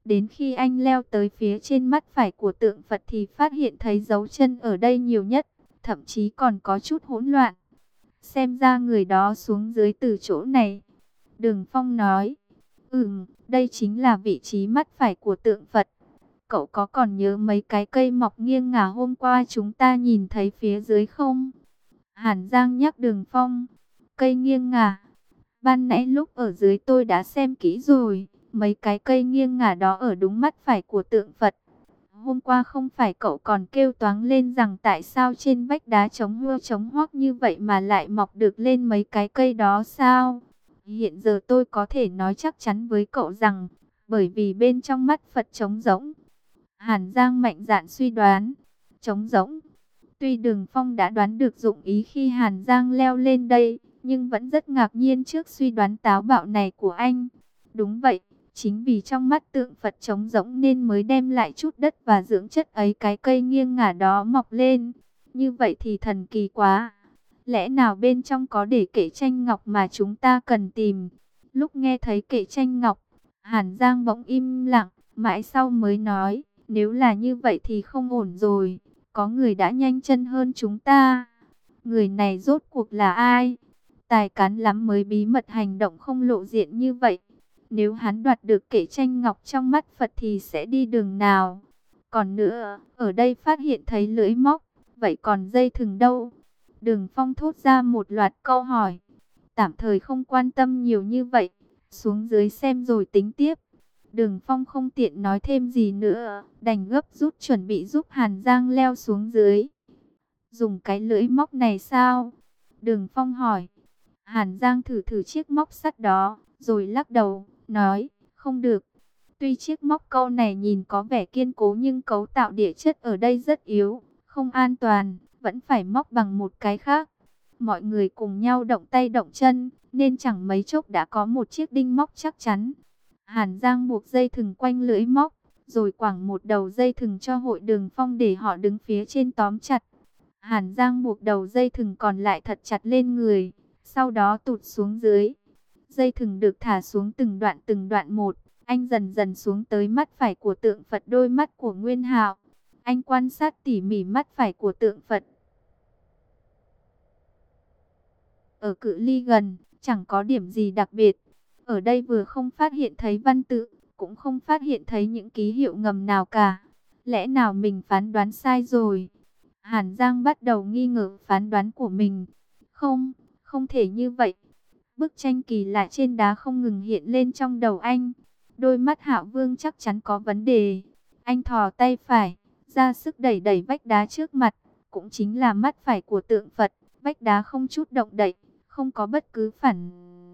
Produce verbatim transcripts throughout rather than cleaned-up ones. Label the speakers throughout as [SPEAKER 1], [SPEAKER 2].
[SPEAKER 1] Đến khi anh leo tới phía trên mắt phải của tượng Phật thì phát hiện thấy dấu chân ở đây nhiều nhất, thậm chí còn có chút hỗn loạn. Xem ra người đó xuống dưới từ chỗ này. Đường Phong nói, ừm, đây chính là vị trí mắt phải của tượng Phật. Cậu có còn nhớ mấy cái cây mọc nghiêng ngả hôm qua chúng ta nhìn thấy phía dưới không? Hàn Giang nhắc Đường Phong, cây nghiêng ngả. Ban nãy lúc ở dưới tôi đã xem kỹ rồi, mấy cái cây nghiêng ngả đó ở đúng mắt phải của tượng Phật. Hôm qua không phải cậu còn kêu toáng lên rằng tại sao trên vách đá trống hua trống hoác như vậy mà lại mọc được lên mấy cái cây đó sao? Hiện giờ tôi có thể nói chắc chắn với cậu rằng, bởi vì bên trong mắt Phật trống rỗng. Hàn Giang mạnh dạn suy đoán, trống rỗng. Tuy Đường Phong đã đoán được dụng ý khi Hàn Giang leo lên đây, nhưng vẫn rất ngạc nhiên trước suy đoán táo bạo này của anh. Đúng vậy, chính vì trong mắt tượng Phật trống rỗng nên mới đem lại chút đất và dưỡng chất ấy cái cây nghiêng ngả đó mọc lên. Như vậy thì thần kỳ quá. Lẽ nào bên trong có để kệ tranh ngọc mà chúng ta cần tìm? Lúc nghe thấy kệ tranh ngọc, Hàn Giang bỗng im lặng, mãi sau mới nói, nếu là như vậy thì không ổn rồi. Có người đã nhanh chân hơn chúng ta. Người này rốt cuộc là ai? Tài cán lắm mới bí mật hành động không lộ diện như vậy. Nếu hắn đoạt được kệ tranh ngọc trong mắt Phật thì sẽ đi đường nào? Còn nữa, ở đây phát hiện thấy lưỡi móc, vậy còn dây thừng đâu? Đường Phong thốt ra một loạt câu hỏi. Tạm thời không quan tâm nhiều như vậy, xuống dưới xem rồi tính tiếp. Đường Phong không tiện nói thêm gì nữa, đành gấp rút chuẩn bị giúp Hàn Giang leo xuống dưới. Dùng cái lưỡi móc này sao? Đường Phong hỏi. Hàn Giang thử thử chiếc móc sắt đó, rồi lắc đầu, nói, không được. Tuy chiếc móc câu này nhìn có vẻ kiên cố nhưng cấu tạo địa chất ở đây rất yếu, không an toàn, vẫn phải móc bằng một cái khác. Mọi người cùng nhau động tay động chân, nên chẳng mấy chốc đã có một chiếc đinh móc chắc chắn. Hàn Giang buộc dây thừng quanh lưỡi móc, rồi quẳng một đầu dây thừng cho hội Đường Phong để họ đứng phía trên tóm chặt. Hàn Giang buộc đầu dây thừng còn lại thật chặt lên người, sau đó tụt xuống dưới. Dây thừng được thả xuống từng đoạn từng đoạn một, anh dần dần xuống tới mắt phải của tượng Phật, đôi mắt của Nguyên Hạo. Anh quan sát tỉ mỉ mắt phải của tượng Phật. Ở cự ly gần, chẳng có điểm gì đặc biệt. Ở đây vừa không phát hiện thấy văn tự, cũng không phát hiện thấy những ký hiệu ngầm nào cả. Lẽ nào mình phán đoán sai rồi? Hàn Giang bắt đầu nghi ngờ phán đoán của mình. Không, không thể như vậy. Bức tranh kỳ lạ trên đá không ngừng hiện lên trong đầu anh. Đôi mắt Hạo Vương chắc chắn có vấn đề. Anh thò tay phải, ra sức đẩy đẩy vách đá trước mặt. Cũng chính là mắt phải của tượng Phật. Vách đá không chút động đậy, không có bất cứ phản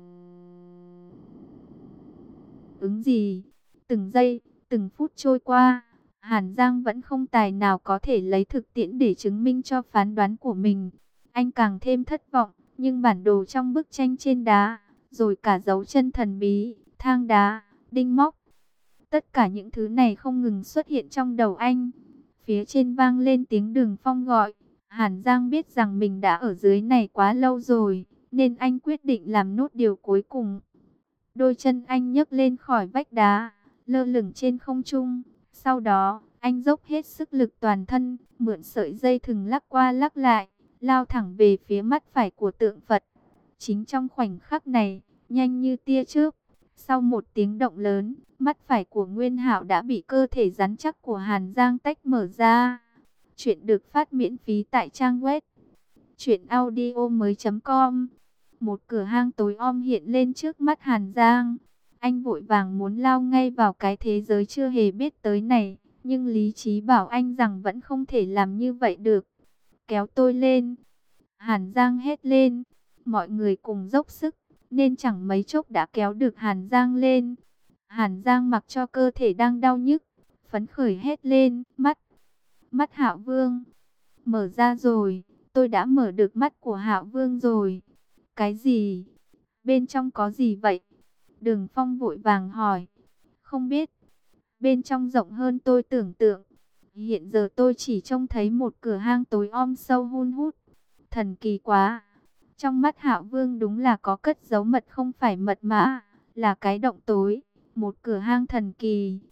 [SPEAKER 1] ứng gì. Từng giây, từng phút trôi qua, Hàn Giang vẫn không tài nào có thể lấy thực tiễn để chứng minh cho phán đoán của mình. Anh càng thêm thất vọng, nhưng bản đồ trong bức tranh trên đá, rồi cả dấu chân thần bí, thang đá, đinh móc, tất cả những thứ này không ngừng xuất hiện trong đầu anh. Phía trên vang lên tiếng Đường Phong gọi. Hàn Giang biết rằng mình đã ở dưới này quá lâu rồi, nên anh quyết định làm nốt điều cuối cùng. Đôi chân anh nhấc lên khỏi vách đá, lơ lửng trên không trung. Sau đó, anh dốc hết sức lực toàn thân, mượn sợi dây thừng lắc qua lắc lại, lao thẳng về phía mắt phải của tượng Phật. Chính trong khoảnh khắc này, nhanh như tia chớp, sau một tiếng động lớn, mắt phải của Nguyên Hạo đã bị cơ thể rắn chắc của Hàn Giang tách mở ra. Chuyện được phát miễn phí tại trang web truyện audio mới chấm com. Một cửa hang tối om hiện lên trước mắt Hàn Giang. Anh vội vàng muốn lao ngay vào cái thế giới chưa hề biết tới này, nhưng lý trí bảo anh rằng vẫn không thể làm như vậy được. Kéo tôi lên. Hàn Giang hét lên. Mọi người cùng dốc sức, nên chẳng mấy chốc đã kéo được Hàn Giang lên. Hàn Giang mặc cho cơ thể đang đau nhức, phấn khởi hét lên, mắt, mắt Hạo Vương, mở ra rồi, tôi đã mở được mắt của Hạo Vương rồi. Cái gì? Bên trong có gì vậy? Đường Phong vội vàng hỏi. Không biết. Bên trong rộng hơn tôi tưởng tượng. Hiện giờ tôi chỉ trông thấy một cửa hang tối om sâu hun hút. Thần kỳ quá. Trong mắt Hạo Vương đúng là có cất giấu mật không phải mật mã, là cái động tối, một cửa hang thần kỳ.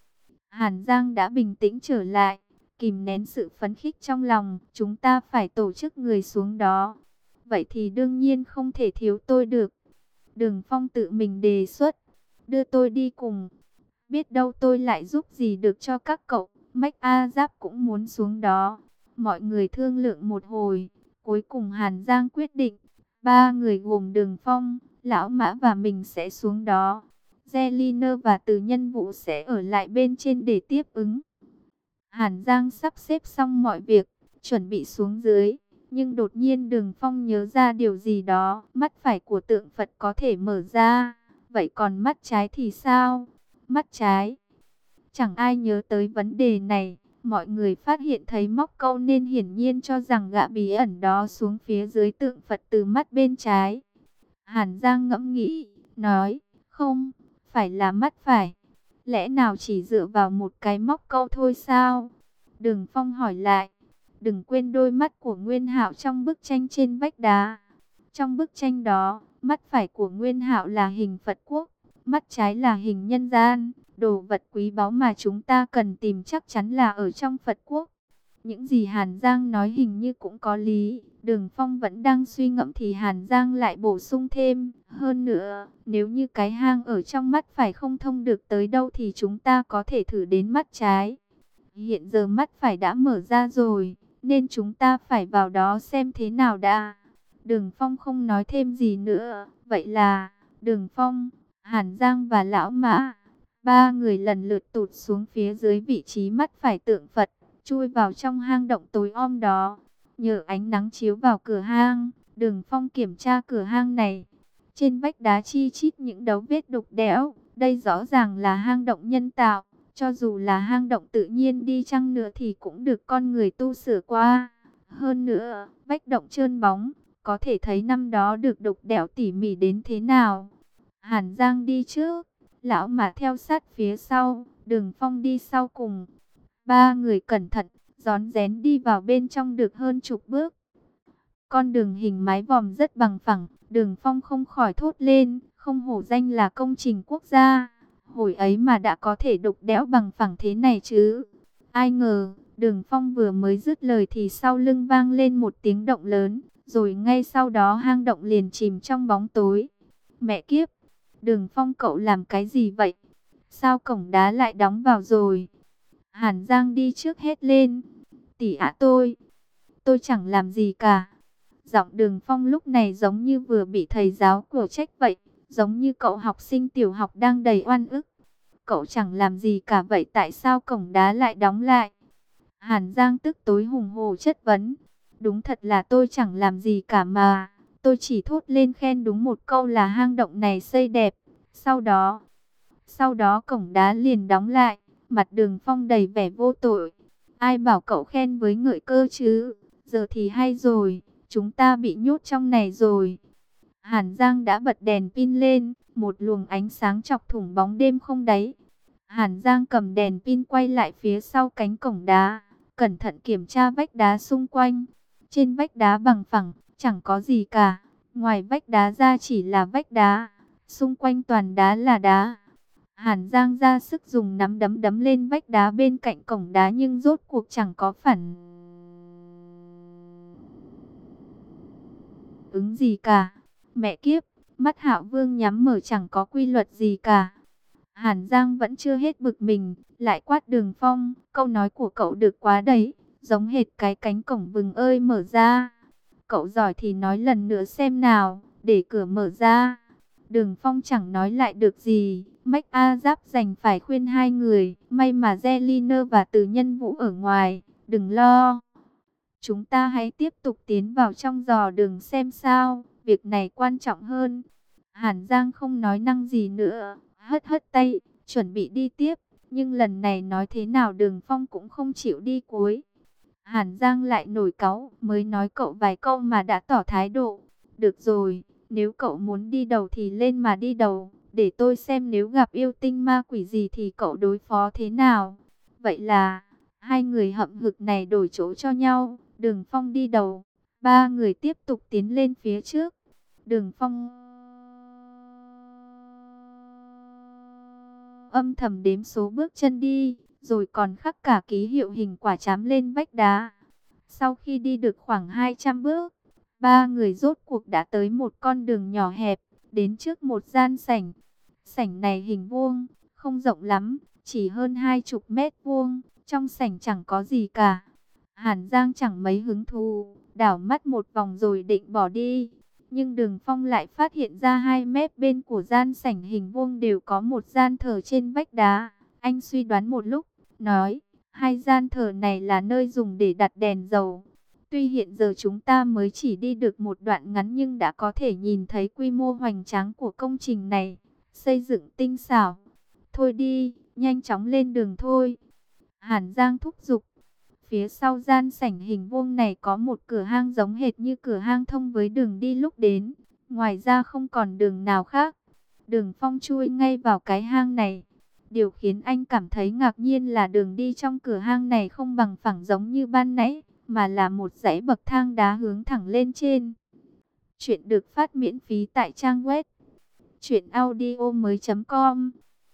[SPEAKER 1] Hàn Giang đã bình tĩnh trở lại, kìm nén sự phấn khích trong lòng. Chúng ta phải tổ chức người xuống đó. Vậy thì đương nhiên không thể thiếu tôi được. Đường Phong tự mình đề xuất, đưa tôi đi cùng. Biết đâu tôi lại giúp gì được cho các cậu. Mách A Giáp cũng muốn xuống đó. Mọi người thương lượng một hồi, cuối cùng Hàn Giang quyết định, ba người gồm Đường Phong, Lão Mã và mình sẽ xuống đó. Zeliner và Từ Nhân Vũ sẽ ở lại bên trên để tiếp ứng. Hàn Giang sắp xếp xong mọi việc, chuẩn bị xuống dưới. Nhưng đột nhiên Đường Phong nhớ ra điều gì đó. Mắt phải của tượng Phật có thể mở ra. Vậy còn mắt trái thì sao? Mắt trái. Chẳng ai nhớ tới vấn đề này. Mọi người phát hiện thấy móc câu nên hiển nhiên cho rằng gã bí ẩn đó xuống phía dưới tượng Phật từ mắt bên trái. Hàn Giang ngẫm nghĩ, nói, không, phải là mắt phải. Lẽ nào chỉ dựa vào một cái móc câu thôi sao? Đường Phong hỏi lại, đừng quên đôi mắt của Nguyên Hạo trong bức tranh trên vách đá. Trong bức tranh đó, mắt phải của Nguyên Hạo là hình Phật quốc, mắt trái là hình nhân gian. Đồ vật quý báu mà chúng ta cần tìm chắc chắn là ở trong Phật quốc. Những gì Hàn Giang nói hình như cũng có lý. Đường Phong vẫn đang suy ngẫm thì Hàn Giang lại bổ sung thêm. Hơn nữa, nếu như cái hang ở trong mắt phải không thông được tới đâu thì chúng ta có thể thử đến mắt trái. Hiện giờ mắt phải đã mở ra rồi, nên chúng ta phải vào đó xem thế nào đã. Đường Phong không nói thêm gì nữa. Vậy là, Đường Phong, Hàn Giang và Lão Mã, ba người lần lượt tụt xuống phía dưới vị trí mắt phải tượng Phật, chui vào trong hang động tối om đó. Nhờ ánh nắng chiếu vào cửa hang, Đường Phong kiểm tra cửa hang này. Trên vách đá chi chít những dấu vết đục đẽo, đây rõ ràng là hang động nhân tạo. Cho dù là hang động tự nhiên đi chăng nữa thì cũng được con người tu sửa qua. Hơn nữa, vách động trơn bóng, có thể thấy năm đó được đục đẽo tỉ mỉ đến thế nào. Hàn Giang đi trước, Lão Mã theo sát phía sau, Đường Phong đi sau cùng. Ba người cẩn thận, rón rén đi vào bên trong được hơn chục bước. Con đường hình mái vòm rất bằng phẳng, Đường Phong không khỏi thốt lên, không hổ danh là công trình quốc gia. Hồi ấy mà đã có thể đục đẽo bằng phẳng thế này chứ. Ai ngờ, Đường Phong vừa mới dứt lời thì sau lưng vang lên một tiếng động lớn, rồi ngay sau đó hang động liền chìm trong bóng tối. Mẹ kiếp! Đường Phong cậu làm cái gì vậy? Sao cổng đá lại đóng vào rồi? Hàn Giang đi trước hét lên. Tỷ ạ tôi, tôi chẳng làm gì cả. Giọng Đường Phong lúc này giống như vừa bị thầy giáo của trách vậy. Giống như cậu học sinh tiểu học đang đầy oan ức. Cậu chẳng làm gì cả vậy tại sao cổng đá lại đóng lại? Hàn Giang tức tối hùng hổ chất vấn. Đúng thật là tôi chẳng làm gì cả mà. Tôi chỉ thốt lên khen đúng một câu là hang động này xây đẹp. Sau đó, sau đó cổng đá liền đóng lại. Mặt Đường Phong đầy vẻ vô tội. Ai bảo cậu khen với ngợi cơ chứ? Giờ thì hay rồi, chúng ta bị nhốt trong này rồi. Hàn Giang đã bật đèn pin lên, một luồng ánh sáng chọc thủng bóng đêm không đáy. Hàn Giang cầm đèn pin quay lại phía sau cánh cổng đá, cẩn thận kiểm tra vách đá xung quanh. Trên vách đá bằng phẳng, chẳng có gì cả, ngoài vách đá ra chỉ là vách đá, xung quanh toàn đá là đá. Hàn Giang ra sức dùng nắm đấm đấm lên vách đá bên cạnh cổng đá nhưng rốt cuộc chẳng có phản ứng gì cả. Mẹ kiếp, mắt Hạo Vương nhắm mở chẳng có quy luật gì cả. Hàn Giang vẫn chưa hết bực mình, lại quát Đường Phong, câu nói của cậu được quá đấy, giống hệt cái cánh cổng vừng ơi mở ra. Cậu giỏi thì nói lần nữa xem nào, để cửa mở ra. Đường Phong chẳng nói lại được gì, Mách A Giáp đành phải khuyên hai người, may mà Zeliner và Từ Nhân Vũ ở ngoài, đừng lo. Chúng ta hãy tiếp tục tiến vào trong dò đường xem sao, việc này quan trọng hơn. Hàn Giang không nói năng gì nữa, hất hất tay, chuẩn bị đi tiếp. Nhưng lần này nói thế nào Đường Phong cũng không chịu đi cuối. Hàn Giang lại nổi cáu, mới nói cậu vài câu mà đã tỏ thái độ. Được rồi, nếu cậu muốn đi đầu thì lên mà đi đầu, để tôi xem nếu gặp yêu tinh ma quỷ gì thì cậu đối phó thế nào. Vậy là, hai người hậm hực này đổi chỗ cho nhau. Đường Phong đi đầu, ba người tiếp tục tiến lên phía trước. Đường Phong âm thầm đếm số bước chân đi, rồi còn khắc cả ký hiệu hình quả chám lên vách đá. Sau khi đi được khoảng hai trăm bước, ba người rốt cuộc đã tới một con đường nhỏ hẹp, đến trước một gian sảnh. Sảnh này hình vuông, không rộng lắm, chỉ hơn hai chục mét vuông, trong sảnh chẳng có gì cả. Hàn Giang chẳng mấy hứng thú, đảo mắt một vòng rồi định bỏ đi. Nhưng Đường Phong lại phát hiện ra hai mép bên của gian sảnh hình vuông đều có một gian thờ trên vách đá. Anh suy đoán một lúc, nói, hai gian thờ này là nơi dùng để đặt đèn dầu. Tuy hiện giờ chúng ta mới chỉ đi được một đoạn ngắn nhưng đã có thể nhìn thấy quy mô hoành tráng của công trình này, xây dựng tinh xảo. Thôi đi, nhanh chóng lên đường thôi. Hàn Giang thúc giục. Phía sau gian sảnh hình vuông này có một cửa hang giống hệt như cửa hang thông với đường đi lúc đến. Ngoài ra không còn đường nào khác. Đường Phong chui ngay vào cái hang này. Điều khiến anh cảm thấy ngạc nhiên là đường đi trong cửa hang này không bằng phẳng giống như ban nãy, mà là một dãy bậc thang đá hướng thẳng lên trên. Chuyện được phát miễn phí tại trang web truyện audio mới chấm com.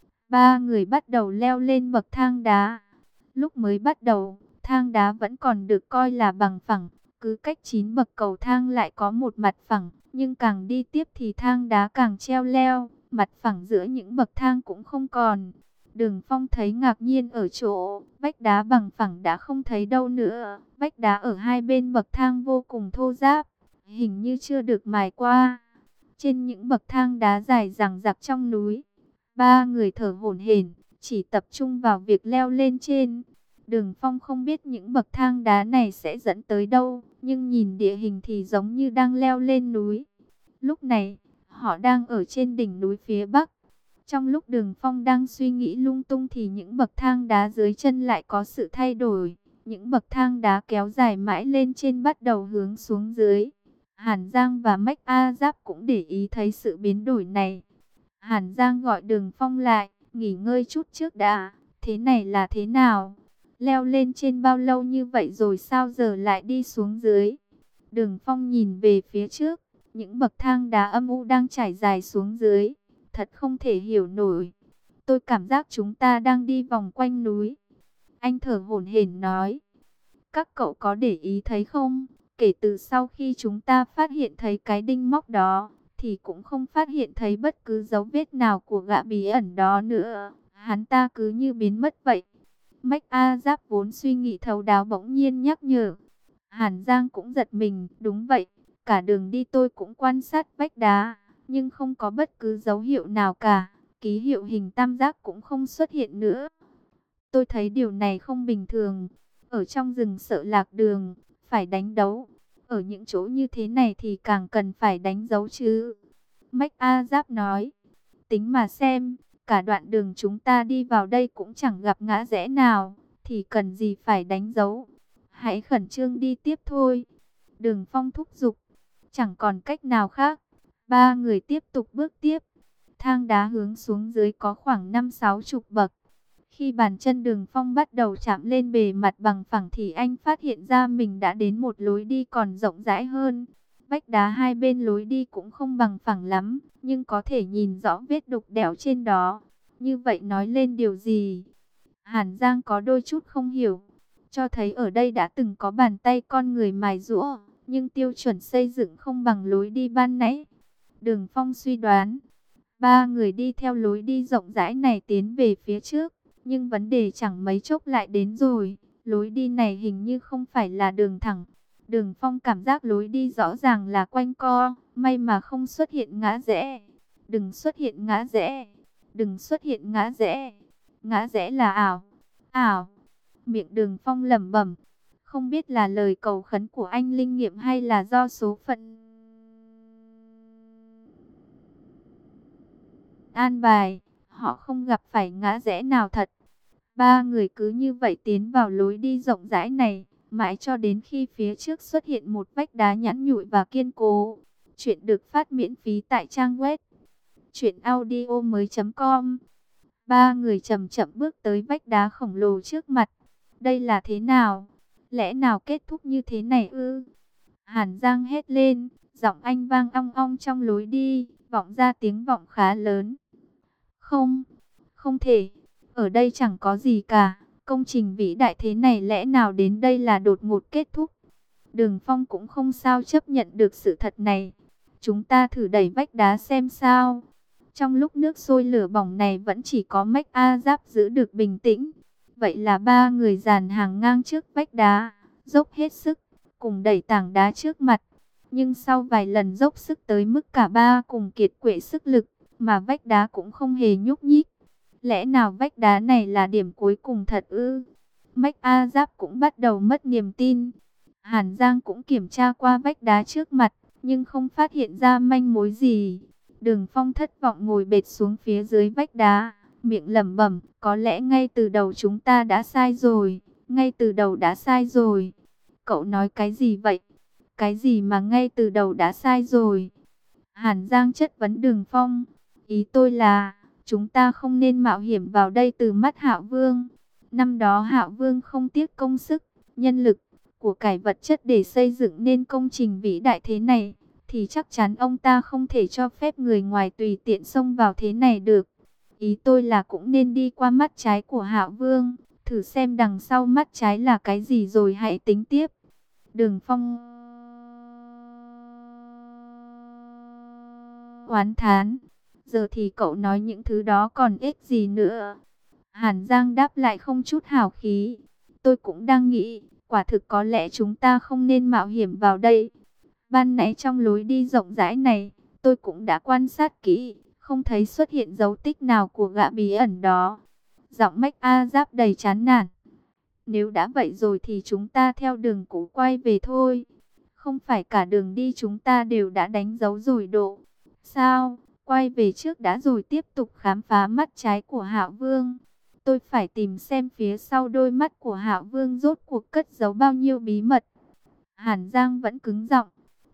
[SPEAKER 1] Ba người bắt đầu leo lên bậc thang đá. Lúc mới bắt đầu, thang đá vẫn còn được coi là bằng phẳng, cứ cách chín bậc cầu thang lại có một mặt phẳng, nhưng càng đi tiếp thì thang đá càng treo leo, mặt phẳng giữa những bậc thang cũng không còn. Đường Phong thấy ngạc nhiên ở chỗ, vách đá bằng phẳng đã không thấy đâu nữa, vách đá ở hai bên bậc thang vô cùng thô ráp, hình như chưa được mài qua. Trên những bậc thang đá dài dằng dặc trong núi, ba người thở hổn hển, chỉ tập trung vào việc leo lên trên. Đường Phong không biết những bậc thang đá này sẽ dẫn tới đâu, nhưng nhìn địa hình thì giống như đang leo lên núi. Lúc này, họ đang ở trên đỉnh núi phía bắc. Trong lúc Đường Phong đang suy nghĩ lung tung thì những bậc thang đá dưới chân lại có sự thay đổi. Những bậc thang đá kéo dài mãi lên trên bắt đầu hướng xuống dưới. Hàn Giang và Mách A Giáp cũng để ý thấy sự biến đổi này. Hàn Giang gọi Đường Phong lại, nghỉ ngơi chút trước đã. Thế này là thế nào? Leo lên trên bao lâu như vậy rồi sao giờ lại đi xuống dưới? Đường Phong nhìn về phía trước, những bậc thang đá âm u đang trải dài xuống dưới. Thật không thể hiểu nổi. Tôi cảm giác chúng ta đang đi vòng quanh núi. Anh thở hổn hển nói. Các cậu có để ý thấy không? Kể từ sau khi chúng ta phát hiện thấy cái đinh móc đó, thì cũng không phát hiện thấy bất cứ dấu vết nào của gã bí ẩn đó nữa. Hắn ta cứ như biến mất vậy. Mách A Giáp vốn suy nghĩ thấu đáo bỗng nhiên nhắc nhở. Hàn Giang cũng giật mình. Đúng vậy, cả đường đi tôi cũng quan sát vách đá, nhưng không có bất cứ dấu hiệu nào cả. Ký hiệu hình tam giác cũng không xuất hiện nữa. Tôi thấy điều này không bình thường. Ở trong rừng sợ lạc đường, phải đánh dấu. Ở những chỗ như thế này thì càng cần phải đánh dấu chứ. Mách A Giáp nói. Tính mà xem, cả đoạn đường chúng ta đi vào đây cũng chẳng gặp ngã rẽ nào, thì cần gì phải đánh dấu. Hãy khẩn trương đi tiếp thôi. Đường Phong thúc giục. Chẳng còn cách nào khác. Ba người tiếp tục bước tiếp. Thang đá hướng xuống dưới có khoảng năm sáu chục bậc. Khi bàn chân Đường Phong bắt đầu chạm lên bề mặt bằng phẳng thì anh phát hiện ra mình đã đến một lối đi còn rộng rãi hơn. Vách đá hai bên lối đi cũng không bằng phẳng lắm, nhưng có thể nhìn rõ vết đục đẽo trên đó. Như vậy nói lên điều gì? Hàn Giang có đôi chút không hiểu. Cho thấy ở đây đã từng có bàn tay con người mài giũa, nhưng tiêu chuẩn xây dựng không bằng lối đi ban nãy. Đường Phong suy đoán. Ba người đi theo lối đi rộng rãi này tiến về phía trước. Nhưng vấn đề chẳng mấy chốc lại đến rồi. Lối đi này hình như không phải là đường thẳng. Đường Phong cảm giác lối đi rõ ràng là quanh co. May mà không xuất hiện ngã rẽ. Đừng xuất hiện ngã rẽ. Đừng xuất hiện ngã rẽ. Ngã rẽ là ảo. Ảo. Miệng Đường Phong lẩm bẩm. Không biết là lời cầu khấn của anh linh nghiệm hay là do số phận an bài. Họ không gặp phải ngã rẽ nào thật. Ba người cứ như vậy tiến vào lối đi rộng rãi này, mãi cho đến khi phía trước xuất hiện một vách đá nhẵn nhụi và kiên cố. Chuyện được phát miễn phí tại trang web truyện audio mới chấm com. Ba người chậm chậm bước tới vách đá khổng lồ trước mặt. Đây là thế nào? Lẽ nào kết thúc như thế này ư? Hàn Giang hét lên, giọng anh vang ong ong trong lối đi, vọng ra tiếng vọng khá lớn. Không, không thể. Ở đây chẳng có gì cả, Công trình vĩ đại thế này lẽ nào đến đây là đột ngột kết thúc? Đường Phong cũng không sao chấp nhận được sự thật này. Chúng ta thử đẩy vách đá xem sao. Trong lúc nước sôi lửa bỏng này vẫn chỉ có Mách A Giáp giữ được bình tĩnh. Vậy là ba người dàn hàng ngang trước vách đá, dốc hết sức, cùng đẩy tảng đá trước mặt. Nhưng sau vài lần dốc sức tới mức cả ba cùng kiệt quệ sức lực, mà vách đá cũng không hề nhúc nhích. Lẽ nào vách đá này là điểm cuối cùng thật ư? Mách A Giáp cũng bắt đầu mất niềm tin. Hàn Giang cũng kiểm tra qua vách đá trước mặt, nhưng không phát hiện ra manh mối gì. Đường Phong thất vọng ngồi bệt xuống phía dưới vách đá, miệng lẩm bẩm, có lẽ ngay từ đầu chúng ta đã sai rồi, ngay từ đầu đã sai rồi. Cậu nói cái gì vậy? Cái gì mà ngay từ đầu đã sai rồi? Hàn Giang chất vấn Đường Phong. Ý tôi là, chúng ta không nên mạo hiểm vào đây từ mắt Hạo Vương. Năm đó Hạo Vương không tiếc công sức, nhân lực, của cải vật chất để xây dựng nên công trình vĩ đại thế này, thì chắc chắn ông ta không thể cho phép người ngoài tùy tiện xông vào thế này được. Ý tôi là cũng nên đi qua mắt trái của Hạo Vương, thử xem đằng sau mắt trái là cái gì rồi hãy tính tiếp. Đường Phong oán thán, giờ thì cậu nói những thứ đó còn ích gì nữa. Hàn Giang đáp lại không chút hào khí, tôi cũng đang nghĩ, quả thực có lẽ chúng ta không nên mạo hiểm vào đây. Ban nãy trong lối đi rộng rãi này, tôi cũng đã quan sát kỹ, không thấy xuất hiện dấu tích nào của gã bí ẩn đó. Giọng Mách A Giáp đầy chán nản. Nếu đã vậy rồi thì chúng ta theo đường cũ quay về thôi. Không phải cả đường đi chúng ta đều đã đánh dấu rồi độ. Sao, quay về trước đã rồi tiếp tục khám phá mắt trái của Hạo Vương. Tôi phải tìm xem phía sau đôi mắt của Hạo Vương rốt cuộc cất giấu bao nhiêu bí mật. Hàn Giang vẫn cứng giọng.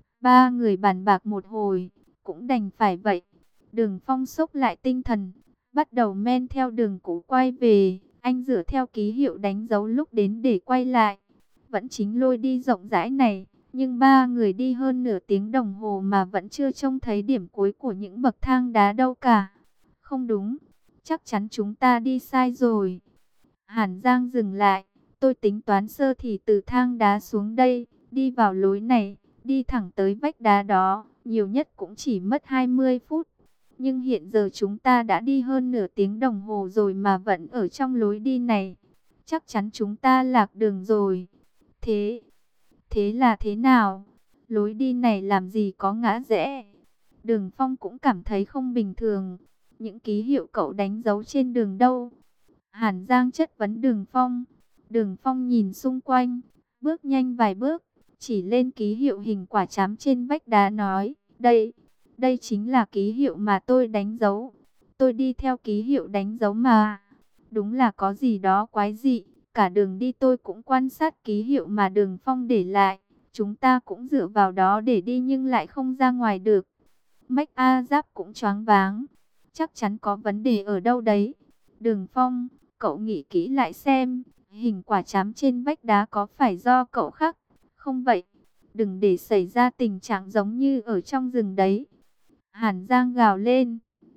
[SPEAKER 1] Ba người bàn bạc một hồi, cũng đành phải vậy. Đường Phong xốc lại tinh thần, bắt đầu men theo đường cũ quay về. Anh dựa theo ký hiệu đánh dấu lúc đến để quay lại. Vẫn chính lối đi rộng rãi này, nhưng ba người đi hơn nửa tiếng đồng hồ mà vẫn chưa trông thấy điểm cuối của những bậc thang đá đâu cả. Không đúng, chắc chắn chúng ta đi sai rồi. Hàn Giang dừng lại, tôi tính toán sơ thì từ thang đá xuống đây, đi vào lối này, đi thẳng tới vách đá đó, nhiều nhất cũng chỉ mất hai mươi phút. Nhưng hiện giờ chúng ta đã đi hơn nửa tiếng đồng hồ rồi mà vẫn ở trong lối đi này. Chắc chắn chúng ta lạc đường rồi. Thế, thế là thế nào? Lối đi này làm gì có ngã rẽ? Đường Phong cũng cảm thấy không bình thường. Những ký hiệu cậu đánh dấu trên đường đâu? Hàn Giang chất vấn Đường Phong. Đường Phong nhìn xung quanh, bước nhanh vài bước, chỉ lên ký hiệu hình quả trám trên vách đá nói, đây, đây chính là ký hiệu mà tôi đánh dấu. Tôi đi theo ký hiệu đánh dấu mà. Đúng là có gì đó quái dị, cả đường đi tôi cũng quan sát ký hiệu mà Đường Phong để lại. Chúng ta cũng dựa vào đó để đi nhưng lại không ra ngoài được. Mách A Giáp cũng choáng váng. Chắc chắn có vấn đề ở đâu đấy. Đường Phong, cậu nghĩ kỹ lại xem, hình quả trám trên vách đá có phải do cậu khắc? Không vậy, đừng để xảy ra tình trạng giống như ở trong rừng đấy. Hàn Giang gào lên.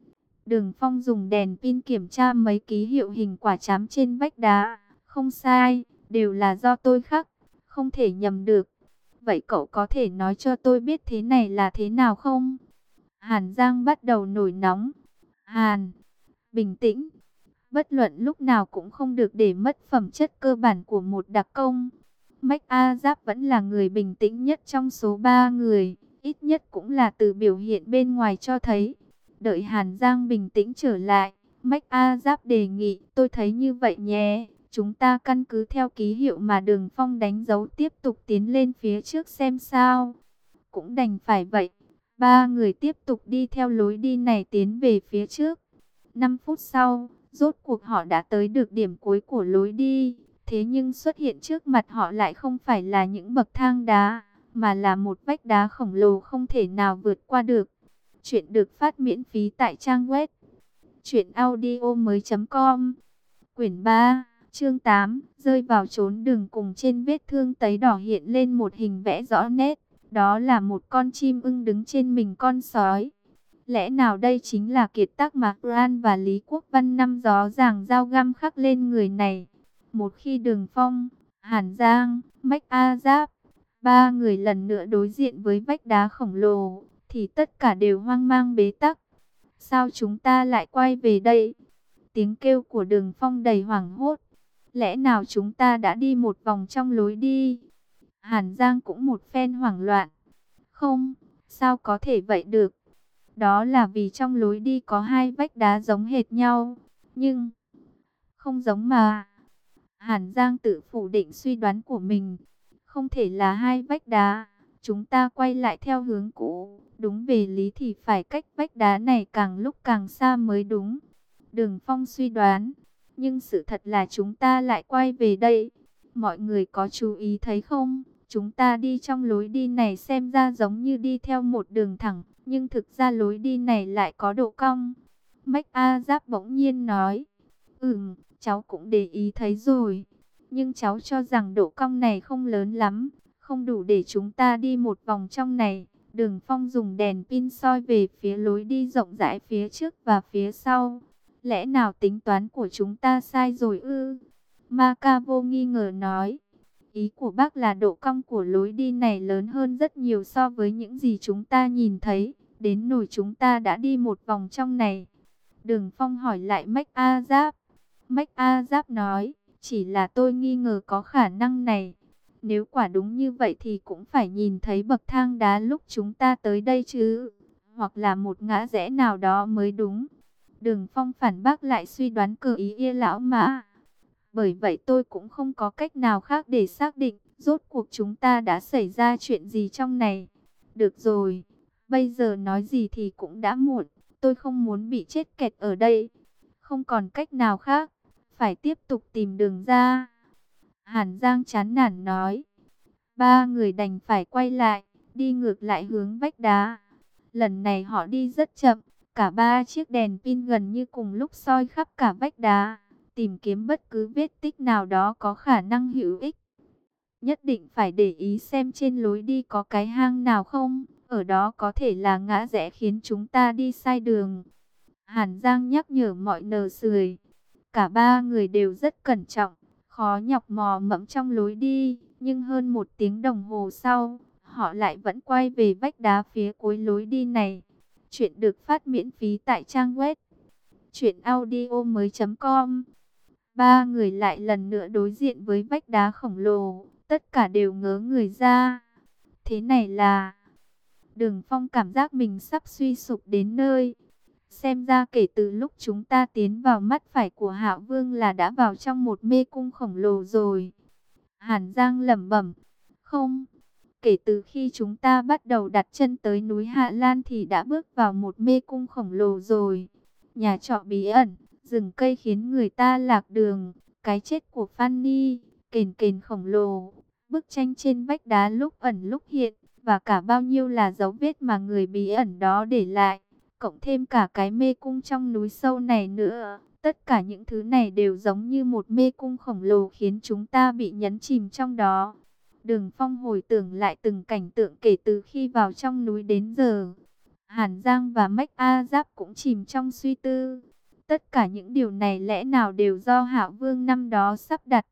[SPEAKER 1] Đường Phong dùng đèn pin kiểm tra mấy ký hiệu hình quả trám trên vách đá. Không sai, đều là do tôi khắc, không thể nhầm được. Vậy cậu có thể nói cho tôi biết thế này là thế nào không? Hàn Giang bắt đầu nổi nóng. Hàn, bình tĩnh. Bất luận lúc nào cũng không được để mất phẩm chất cơ bản của một đặc công. Mách A Giáp vẫn là người bình tĩnh nhất trong số ba người, ít nhất cũng là từ biểu hiện bên ngoài cho thấy. Đợi Hàn Giang bình tĩnh trở lại, Mách A Giáp đề nghị, tôi thấy như vậy nhé, chúng ta căn cứ theo ký hiệu mà Đường Phong đánh dấu tiếp tục tiến lên phía trước xem sao. Cũng đành phải vậy, ba người tiếp tục đi theo lối đi này tiến về phía trước. năm phút sau, rốt cuộc họ đã tới được điểm cuối của lối đi. Thế nhưng xuất hiện trước mặt họ lại không phải là những bậc thang đá, mà là một vách đá khổng lồ không thể nào vượt qua được. Chuyện được phát miễn phí tại trang web truyện audio mới chấm com. Quyển ba, chương tám, rơi vào chốn đường cùng. Trên vết thương tấy đỏ hiện lên một hình vẽ rõ nét. Đó là một con chim ưng đứng trên mình con sói. Lẽ nào đây chính là kiệt tác mà Gran và Lý Quốc Văn năm gió giảng dao găm khắc lên người này? Một khi Đường Phong, Hàn Giang, Mách A Giáp, ba người lần nữa đối diện với vách đá khổng lồ, thì tất cả đều hoang mang bế tắc. Sao chúng ta lại quay về đây? Tiếng kêu của Đường Phong đầy hoảng hốt. Lẽ nào chúng ta đã đi một vòng trong lối đi? Hàn Giang cũng một phen hoảng loạn. Không, sao có thể vậy được? Đó là vì trong lối đi có hai vách đá giống hệt nhau. Nhưng, không giống mà. Hàn Giang tự phủ định suy đoán của mình. Không thể là hai vách đá. Chúng ta quay lại theo hướng cũ. Đúng về lý thì phải cách vách đá này càng lúc càng xa mới đúng. Đường Phong suy đoán. Nhưng sự thật là chúng ta lại quay về đây. Mọi người có chú ý thấy không? Chúng ta đi trong lối đi này xem ra giống như đi theo một đường thẳng. Nhưng thực ra lối đi này lại có độ cong. Mách A Giáp bỗng nhiên nói. Ừm, cháu cũng để ý thấy rồi. Nhưng cháu cho rằng độ cong này không lớn lắm. Không đủ để chúng ta đi một vòng trong này. Đường Phong dùng đèn pin soi về phía lối đi rộng rãi phía trước và phía sau. Lẽ nào tính toán của chúng ta sai rồi ư? Ma Ca vô nghi ngờ nói. Ý của bác là độ cong của lối đi này lớn hơn rất nhiều so với những gì chúng ta nhìn thấy. Đến nỗi chúng ta đã đi một vòng trong này. Đường Phong hỏi lại Mách A Giáp. Mách A Giáp nói, chỉ là tôi nghi ngờ có khả năng này. Nếu quả đúng như vậy thì cũng phải nhìn thấy bậc thang đá lúc chúng ta tới đây chứ. Hoặc là một ngã rẽ nào đó mới đúng. Đường Phong phản bác lại suy đoán cờ ý Ia lão Mã. Bởi vậy tôi cũng không có cách nào khác để xác định rốt cuộc chúng ta đã xảy ra chuyện gì trong này. Được rồi, bây giờ nói gì thì cũng đã muộn. Tôi không muốn bị chết kẹt ở đây. Không còn cách nào khác, phải tiếp tục tìm đường ra. Hàn Giang chán nản nói. Ba người đành phải quay lại, đi ngược lại hướng vách đá. Lần này họ đi rất chậm, cả ba chiếc đèn pin gần như cùng lúc soi khắp cả vách đá, tìm kiếm bất cứ vết tích nào đó có khả năng hữu ích. Nhất định phải để ý xem trên lối đi có cái hang nào không, ở đó có thể là ngã rẽ khiến chúng ta đi sai đường. Hàn Giang nhắc nhở mọi nờ sười. Cả ba người đều rất cẩn trọng, khó nhọc mò mẫm trong lối đi, nhưng hơn một tiếng đồng hồ sau, họ lại vẫn quay về vách đá phía cuối lối đi này. Chuyện được phát miễn phí tại trang web truyện audio mới chấm com. Ba người lại lần nữa đối diện với vách đá khổng lồ, tất cả đều ngớ người ra. Thế này là... Đường Phong cảm giác mình sắp suy sụp đến nơi. Xem ra kể từ lúc chúng ta tiến vào mắt phải của Hạo Vương là đã vào trong một mê cung khổng lồ rồi. Hàn Giang lẩm bẩm. Không, kể từ khi chúng ta bắt đầu đặt chân tới núi Hạ Lan thì đã bước vào một mê cung khổng lồ rồi. Nhà trọ bí ẩn, rừng cây khiến người ta lạc đường, cái chết của Fanny, kền kền khổng lồ, bức tranh trên vách đá lúc ẩn lúc hiện, và cả bao nhiêu là dấu vết mà người bí ẩn đó để lại. Cộng thêm cả cái mê cung trong núi sâu này nữa. Tất cả những thứ này đều giống như một mê cung khổng lồ khiến chúng ta bị nhấn chìm trong đó. Đường Phong hồi tưởng lại từng cảnh tượng kể từ khi vào trong núi đến giờ. Hàn Giang và Mách A Giáp cũng chìm trong suy tư. Tất cả những điều này lẽ nào đều do Hạo Vương năm đó sắp đặt.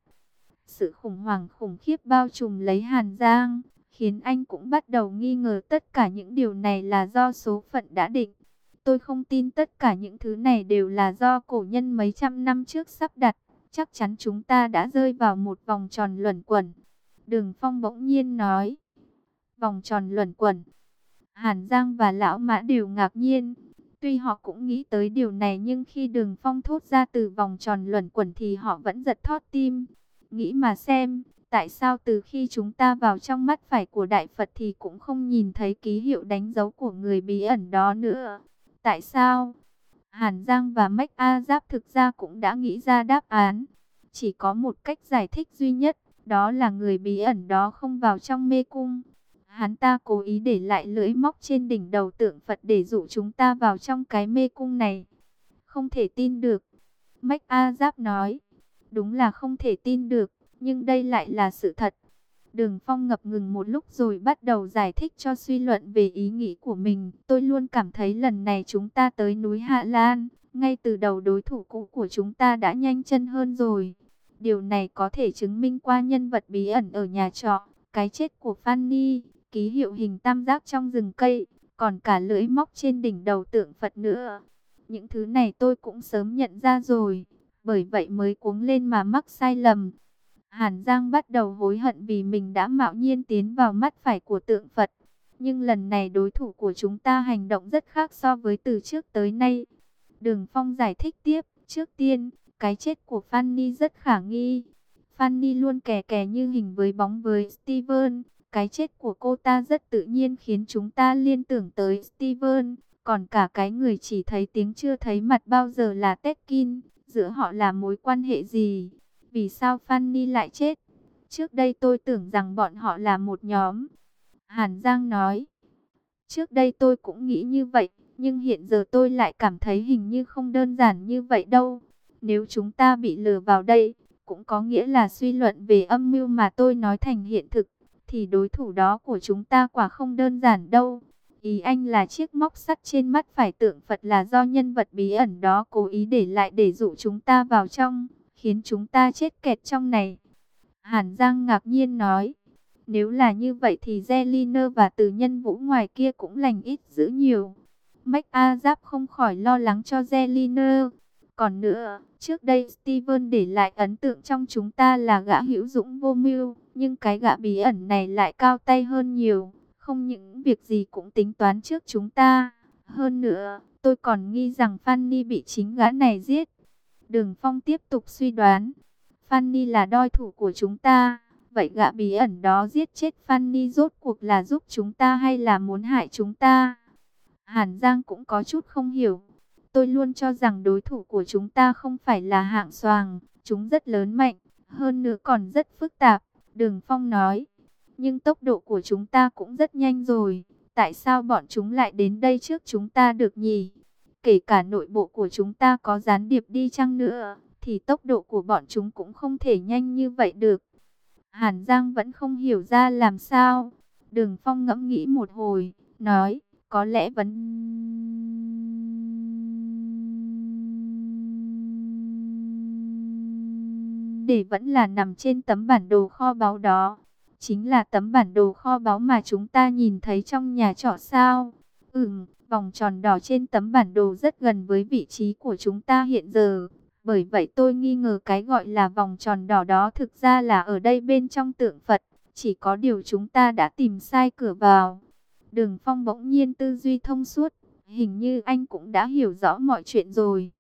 [SPEAKER 1] Sự khủng hoảng khủng khiếp bao trùm lấy Hàn Giang, khiến anh cũng bắt đầu nghi ngờ tất cả những điều này là do số phận đã định. Tôi không tin tất cả những thứ này đều là do cổ nhân mấy trăm năm trước sắp đặt. Chắc chắn chúng ta đã rơi vào một vòng tròn luẩn quẩn. Đường Phong bỗng nhiên nói. Vòng tròn luẩn quẩn. Hàn Giang và Lão Mã đều ngạc nhiên. Tuy họ cũng nghĩ tới điều này nhưng khi Đường Phong thốt ra từ vòng tròn luẩn quẩn thì họ vẫn giật thót tim. Nghĩ mà xem, tại sao từ khi chúng ta vào trong mắt phải của Đại Phật thì cũng không nhìn thấy ký hiệu đánh dấu của người bí ẩn đó nữa? Tại sao? Hàn Giang và Mách A Giáp thực ra cũng đã nghĩ ra đáp án. Chỉ có một cách giải thích duy nhất, đó là người bí ẩn đó không vào trong mê cung. Hắn ta cố ý để lại lưỡi móc trên đỉnh đầu tượng Phật để dụ chúng ta vào trong cái mê cung này. Không thể tin được. Mách A Giáp nói. Đúng là không thể tin được, nhưng đây lại là sự thật. Đường Phong ngập ngừng một lúc rồi bắt đầu giải thích cho suy luận về ý nghĩ của mình. Tôi luôn cảm thấy lần này chúng ta tới núi Hạ Lan, ngay từ đầu đối thủ cũ của chúng ta đã nhanh chân hơn rồi. Điều này có thể chứng minh qua nhân vật bí ẩn ở nhà trọ, cái chết của Fanny, ký hiệu hình tam giác trong rừng cây, còn cả lưỡi móc trên đỉnh đầu tượng Phật nữa. Những thứ này tôi cũng sớm nhận ra rồi, bởi vậy mới cuống lên mà mắc sai lầm. Hàn Giang bắt đầu hối hận vì mình đã mạo nhiên tiến vào mắt phải của tượng Phật. Nhưng lần này đối thủ của chúng ta hành động rất khác so với từ trước tới nay. Đường Phong giải thích tiếp, trước tiên, cái chết của Fanny rất khả nghi. Fanny luôn kè kè như hình với bóng với Steven. Cái chết của cô ta rất tự nhiên khiến chúng ta liên tưởng tới Steven. Còn cả cái người chỉ thấy tiếng chưa thấy mặt bao giờ là Tekin. Giữa họ là mối quan hệ gì? Vì sao Fanny lại chết? Trước đây tôi tưởng rằng bọn họ là một nhóm. Hàn Giang nói. Trước đây tôi cũng nghĩ như vậy. Nhưng hiện giờ tôi lại cảm thấy hình như không đơn giản như vậy đâu. Nếu chúng ta bị lừa vào đây, cũng có nghĩa là suy luận về âm mưu mà tôi nói thành hiện thực. Thì đối thủ đó của chúng ta quả không đơn giản đâu. Ý anh là chiếc móc sắt trên mắt phải tượng Phật là do nhân vật bí ẩn đó cố ý để lại để dụ chúng ta vào trong, khiến chúng ta chết kẹt trong này. Hàn Giang ngạc nhiên nói. Nếu là như vậy thì Zeliner và từ nhân vũ ngoài kia cũng lành ít dữ nhiều. McAzap không khỏi lo lắng cho Zeliner. Còn nữa, trước đây Steven để lại ấn tượng trong chúng ta là gã hữu dũng vô mưu, nhưng cái gã bí ẩn này lại cao tay hơn nhiều, không những việc gì cũng tính toán trước chúng ta. Hơn nữa, tôi còn nghi rằng Fanny bị chính gã này giết. Đường Phong tiếp tục suy đoán, Fanny là đoi thủ của chúng ta. Vậy gã bí ẩn đó giết chết Fanny rốt cuộc là giúp chúng ta hay là muốn hại chúng ta? Hàn Giang cũng có chút không hiểu. Tôi luôn cho rằng đối thủ của chúng ta không phải là hạng xoàng. Chúng rất lớn mạnh, hơn nữa còn rất phức tạp. Đường Phong nói. Nhưng tốc độ của chúng ta cũng rất nhanh rồi. Tại sao bọn chúng lại đến đây trước chúng ta được nhỉ? Kể cả nội bộ của chúng ta có gián điệp đi chăng nữa, thì tốc độ của bọn chúng cũng không thể nhanh như vậy được. Hàn Giang vẫn không hiểu ra làm sao. Đường Phong ngẫm nghĩ một hồi, nói, có lẽ vấn đề vẫn là nằm trên tấm bản đồ kho báu đó. Chính là tấm bản đồ kho báu mà chúng ta nhìn thấy trong nhà trọ sao? Ừm, vòng tròn đỏ trên tấm bản đồ rất gần với vị trí của chúng ta hiện giờ. Bởi vậy tôi nghi ngờ cái gọi là vòng tròn đỏ đó thực ra là ở đây bên trong tượng Phật. Chỉ có điều chúng ta đã tìm sai cửa vào. Đường Phong bỗng nhiên tư duy thông suốt. Hình như anh cũng đã hiểu rõ mọi chuyện rồi.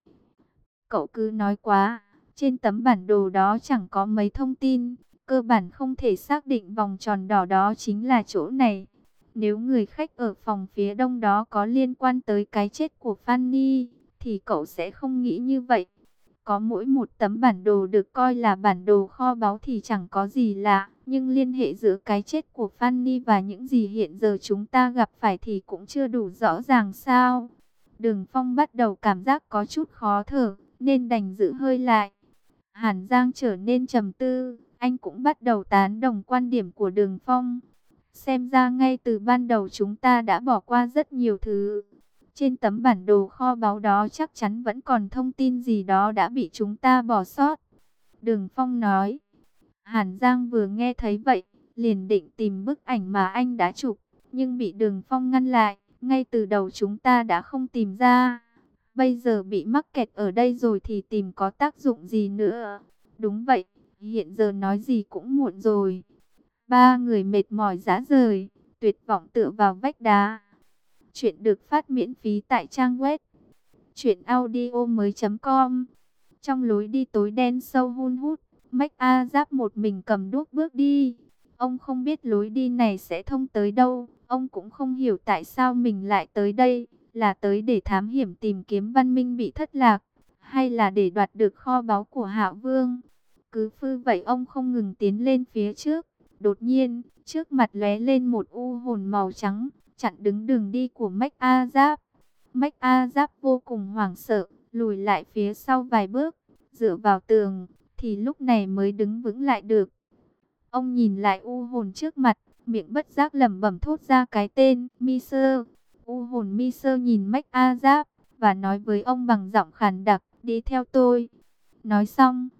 [SPEAKER 1] Cậu cứ nói quá. Trên tấm bản đồ đó chẳng có mấy thông tin. Cơ bản không thể xác định vòng tròn đỏ đó chính là chỗ này. Nếu người khách ở phòng phía đông đó có liên quan tới cái chết của Fanny, thì cậu sẽ không nghĩ như vậy. Có mỗi một tấm bản đồ được coi là bản đồ kho báu thì chẳng có gì lạ. Nhưng liên hệ giữa cái chết của Fanny và những gì hiện giờ chúng ta gặp phải thì cũng chưa đủ rõ ràng sao. Đường Phong bắt đầu cảm giác có chút khó thở, nên đành giữ hơi lại. Hàn Giang trở nên trầm tư, anh cũng bắt đầu tán đồng quan điểm của Đường Phong. Xem ra ngay từ ban đầu chúng ta đã bỏ qua rất nhiều thứ. Trên tấm bản đồ kho báu đó chắc chắn vẫn còn thông tin gì đó đã bị chúng ta bỏ sót. Đường Phong nói. Hàn Giang vừa nghe thấy vậy, liền định tìm bức ảnh mà anh đã chụp, nhưng bị Đường Phong ngăn lại. Ngay từ đầu chúng ta đã không tìm ra. Bây giờ bị mắc kẹt ở đây rồi thì tìm có tác dụng gì nữa. Đúng vậy, hiện giờ nói gì cũng muộn rồi. Ba người mệt mỏi rã rời, tuyệt vọng tựa vào vách đá. Chuyện được phát miễn phí tại trang web truyện audio mới chấm com. Trong lối đi tối đen sâu hun hút, McAzap một mình cầm đuốc bước đi. Ông không biết lối đi này sẽ thông tới đâu. Ông cũng không hiểu tại sao mình lại tới đây. Là tới để thám hiểm tìm kiếm văn minh bị thất lạc, hay là để đoạt được kho báu của Hạo Vương. Cứ phư vậy ông không ngừng tiến lên phía trước. Đột nhiên, trước mặt lóe lên một u hồn màu trắng, chặn đứng đường đi của McAzap. McAzap vô cùng hoảng sợ, lùi lại phía sau vài bước, dựa vào tường, thì lúc này mới đứng vững lại được. Ông nhìn lại u hồn trước mặt, miệng bất giác lẩm bẩm thốt ra cái tên Miser. U hồn Miser nhìn McAzap và nói với ông bằng giọng khàn đặc, đi theo tôi. Nói xong,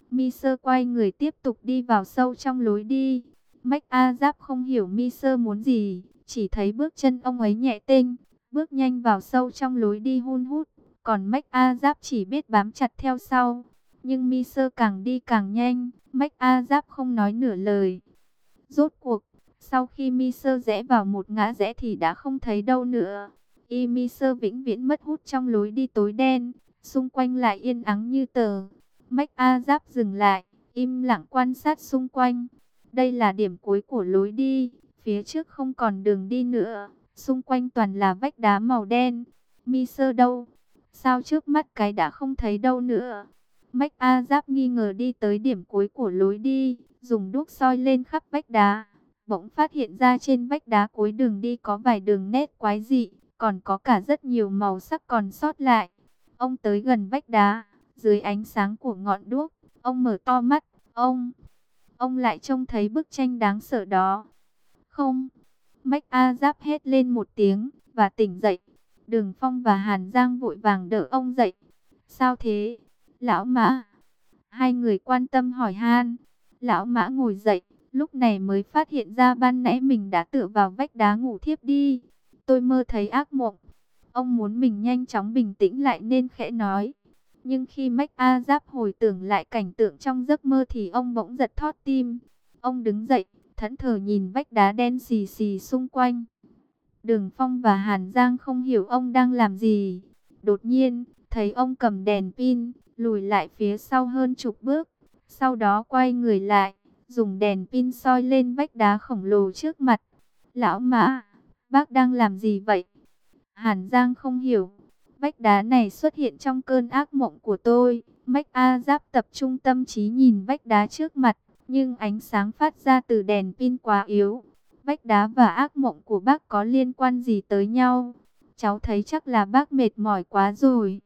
[SPEAKER 1] Mi Sơ quay người tiếp tục đi vào sâu trong lối đi. Mách A Giáp không hiểu Mi Sơ muốn gì, chỉ thấy bước chân ông ấy nhẹ tênh, bước nhanh vào sâu trong lối đi hun hút. Còn Mách A Giáp chỉ biết bám chặt theo sau. Nhưng Mi Sơ càng đi càng nhanh, Mách A Giáp không nói nửa lời. Rốt cuộc, sau khi Mi Sơ rẽ vào một ngã rẽ thì đã không thấy đâu nữa. Y Mi Sơ vĩnh viễn mất hút trong lối đi tối đen, xung quanh lại yên ắng như tờ. Mách A Giáp dừng lại, im lặng quan sát xung quanh. Đây là điểm cuối của lối đi, phía trước không còn đường đi nữa, xung quanh toàn là vách đá màu đen. Mi Sơ đâu? Sao trước mắt cái đã không thấy đâu nữa? Mách A Giáp nghi ngờ đi tới điểm cuối của lối đi, dùng đuốc soi lên khắp vách đá. Bỗng phát hiện ra trên vách đá cuối đường đi có vài đường nét quái dị, còn có cả rất nhiều màu sắc còn sót lại. Ông tới gần vách đá, dưới ánh sáng của ngọn đuốc, ông mở to mắt, ông, ông lại trông thấy bức tranh đáng sợ đó. Không, Mách A Giáp hét lên một tiếng, và tỉnh dậy. Đường Phong và Hàn Giang vội vàng đỡ ông dậy. Sao thế, lão Mã? Hai người quan tâm hỏi han. Lão Mã ngồi dậy, lúc này mới phát hiện ra ban nãy mình đã tựa vào vách đá ngủ thiếp đi. Tôi mơ thấy ác mộng. Ông muốn mình nhanh chóng bình tĩnh lại nên khẽ nói. Nhưng khi Mách A Giáp hồi tưởng lại cảnh tượng trong giấc mơ thì ông bỗng giật thót tim. Ông đứng dậy, thẫn thờ nhìn vách đá đen xì xì xung quanh. Đường Phong và Hàn Giang không hiểu ông đang làm gì. Đột nhiên, thấy ông cầm đèn pin, lùi lại phía sau hơn chục bước. Sau đó quay người lại, dùng đèn pin soi lên vách đá khổng lồ trước mặt. Lão Mã, bác đang làm gì vậy? Hàn Giang không hiểu. Vách đá này xuất hiện trong cơn ác mộng của tôi. Mách A Giáp tập trung tâm trí nhìn vách đá trước mặt, nhưng ánh sáng phát ra từ đèn pin quá yếu. Vách đá và ác mộng của bác có liên quan gì tới nhau? Cháu thấy chắc là bác mệt mỏi quá rồi.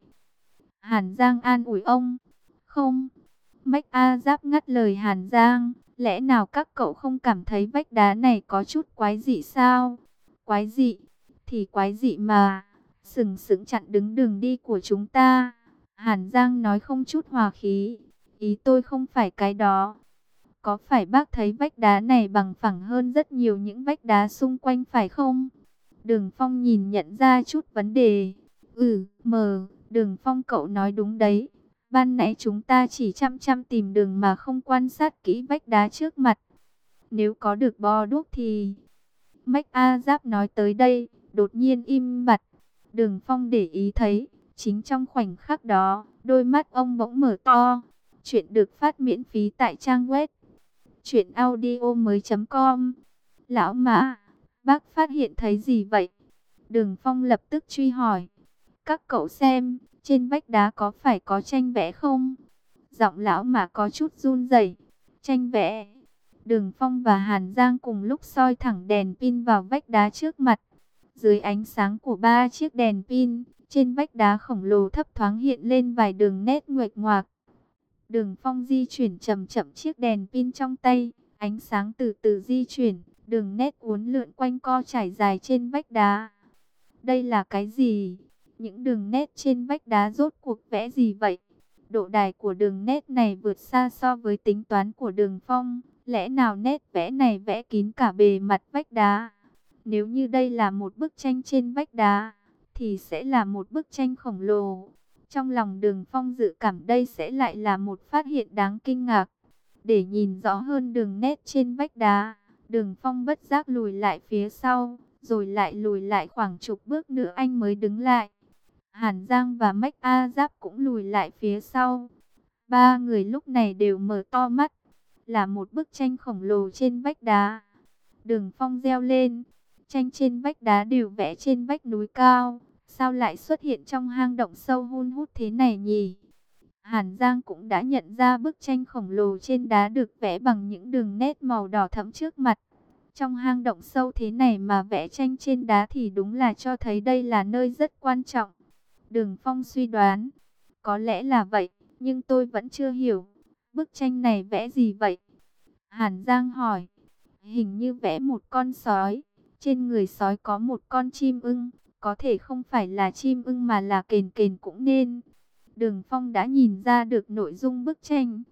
[SPEAKER 1] Hàn Giang an ủi ông. Không. Mách A Giáp ngắt lời Hàn Giang. Lẽ nào các cậu không cảm thấy vách đá này có chút quái dị sao? Quái dị? Thì quái dị mà. Sừng sững chặn đứng đường đi của chúng ta. Hàn Giang nói không chút hòa khí. Ý tôi không phải cái đó. Có phải bác thấy vách đá này bằng phẳng hơn rất nhiều những vách đá xung quanh phải không? Đường Phong nhìn nhận ra chút vấn đề. Ừ, mờ, Đường Phong cậu nói đúng đấy. Ban nãy chúng ta chỉ chăm chăm tìm đường mà không quan sát kỹ vách đá trước mặt. Nếu có được bó đuốc thì... Mách A Giáp nói tới đây, đột nhiên im bặt. Đường Phong để ý thấy, chính trong khoảnh khắc đó, đôi mắt ông bỗng mở to. Chuyện được phát miễn phí tại trang web truyện audio mới chấm com. Lão Mã, bác phát hiện thấy gì vậy? Đường Phong lập tức truy hỏi. Các cậu xem, trên vách đá có phải có tranh vẽ không? Giọng lão Mã có chút run rẩy. Tranh vẽ? Đường Phong và Hàn Giang cùng lúc soi thẳng đèn pin vào vách đá trước mặt. Dưới ánh sáng của ba chiếc đèn pin, trên vách đá khổng lồ thấp thoáng hiện lên vài đường nét nguệch ngoạc. Đường Phong di chuyển chậm chậm chiếc đèn pin trong tay, ánh sáng từ từ di chuyển, đường nét uốn lượn quanh co trải dài trên vách đá. Đây là cái gì? Những đường nét trên vách đá rốt cuộc vẽ gì vậy? Độ dài của đường nét này vượt xa so với tính toán của Đường Phong. Lẽ nào nét vẽ này vẽ kín cả bề mặt vách đá? Nếu như đây là một bức tranh trên vách đá, thì sẽ là một bức tranh khổng lồ. Trong lòng Đường Phong dự cảm đây sẽ lại là một phát hiện đáng kinh ngạc. Để nhìn rõ hơn đường nét trên vách đá, Đường Phong bất giác lùi lại phía sau, rồi lại lùi lại khoảng chục bước nữa anh mới đứng lại. Hàn Giang và Mách A Giáp cũng lùi lại phía sau. Ba người lúc này đều mở to mắt. Là một bức tranh khổng lồ trên vách đá. Đường Phong reo lên. Tranh trên vách đá đều vẽ trên vách núi cao. Sao lại xuất hiện trong hang động sâu hun hút thế này nhỉ? Hàn Giang cũng đã nhận ra bức tranh khổng lồ trên đá được vẽ bằng những đường nét màu đỏ thẫm trước mặt. Trong hang động sâu thế này mà vẽ tranh trên đá thì đúng là cho thấy đây là nơi rất quan trọng. Đường Phong suy đoán, có lẽ là vậy, nhưng tôi vẫn chưa hiểu. Bức tranh này vẽ gì vậy? Hàn Giang hỏi. Hình như vẽ một con sói. Trên người sói có một con chim ưng. Có thể không phải là chim ưng mà là kền kền cũng nên. Đường Phong đã nhìn ra được nội dung bức tranh.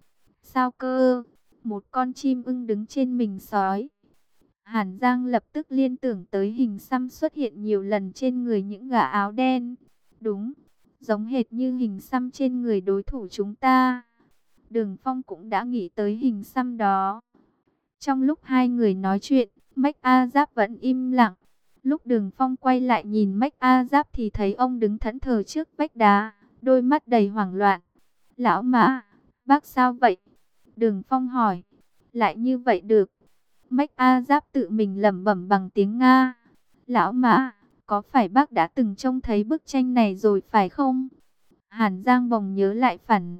[SPEAKER 1] Sao cơ? Một con chim ưng đứng trên mình sói. Hàn Giang lập tức liên tưởng tới hình xăm xuất hiện nhiều lần trên người những gã áo đen. Đúng, giống hệt như hình xăm trên người đối thủ chúng ta. Đường Phong cũng đã nghĩ tới hình xăm đó. Trong lúc hai người nói chuyện, Mách A Giáp vẫn im lặng. Lúc Đường Phong quay lại nhìn Mách A Giáp thì thấy ông đứng thẫn thờ trước vách đá, đôi mắt đầy hoảng loạn. Lão Mã, bác sao vậy? Đường Phong hỏi. Lại như vậy được. Mách A Giáp tự mình lẩm bẩm bằng tiếng Nga. Lão Mã, có phải bác đã từng trông thấy bức tranh này rồi phải không? Hàn Giang bỗng nhớ lại phản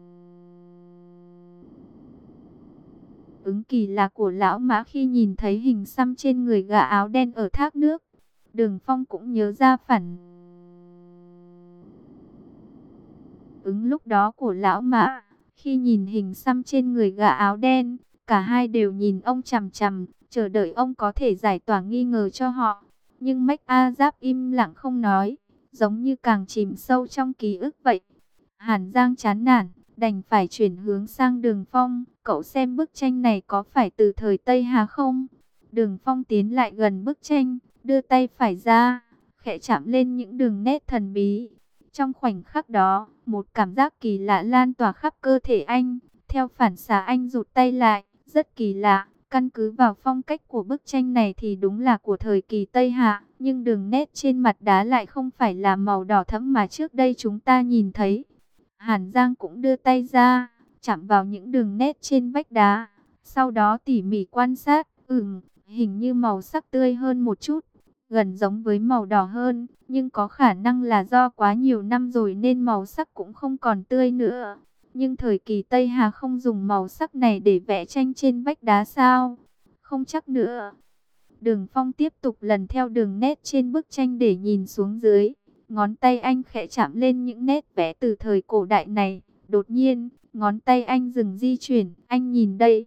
[SPEAKER 1] ứng kỳ lạ của lão Mã khi nhìn thấy hình xăm trên người gã áo đen ở thác nước. Đường Phong cũng nhớ ra phản ứng lúc đó của lão Mã khi nhìn hình xăm trên người gã áo đen. Cả hai đều nhìn ông chằm chằm, chờ đợi ông có thể giải tỏa nghi ngờ cho họ. Nhưng Mách A Giáp im lặng không nói, giống như càng chìm sâu trong ký ức vậy. Hàn Giang chán nản, đành phải chuyển hướng sang Đường Phong. Cậu xem bức tranh này có phải từ thời Tây Hà không? Đường Phong tiến lại gần bức tranh, đưa tay phải ra, khẽ chạm lên những đường nét thần bí. Trong khoảnh khắc đó, một cảm giác kỳ lạ lan tỏa khắp cơ thể anh. Theo phản xạ anh rụt tay lại, rất kỳ lạ. Căn cứ vào phong cách của bức tranh này thì đúng là của thời kỳ Tây Hạ. Nhưng đường nét trên mặt đá lại không phải là màu đỏ thẫm mà trước đây chúng ta nhìn thấy. Hàn Giang cũng đưa tay ra, chạm vào những đường nét trên vách đá. Sau đó tỉ mỉ quan sát, ừm, hình như màu sắc tươi hơn một chút. Gần giống với màu đỏ hơn, nhưng có khả năng là do quá nhiều năm rồi nên màu sắc cũng không còn tươi nữa. Nhưng thời kỳ Tây Hà không dùng màu sắc này để vẽ tranh trên vách đá sao? Không chắc nữa. Đường Phong tiếp tục lần theo đường nét trên bức tranh để nhìn xuống dưới. Ngón tay anh khẽ chạm lên những nét vẽ từ thời cổ đại này. Đột nhiên, ngón tay anh dừng di chuyển. Anh nhìn đây.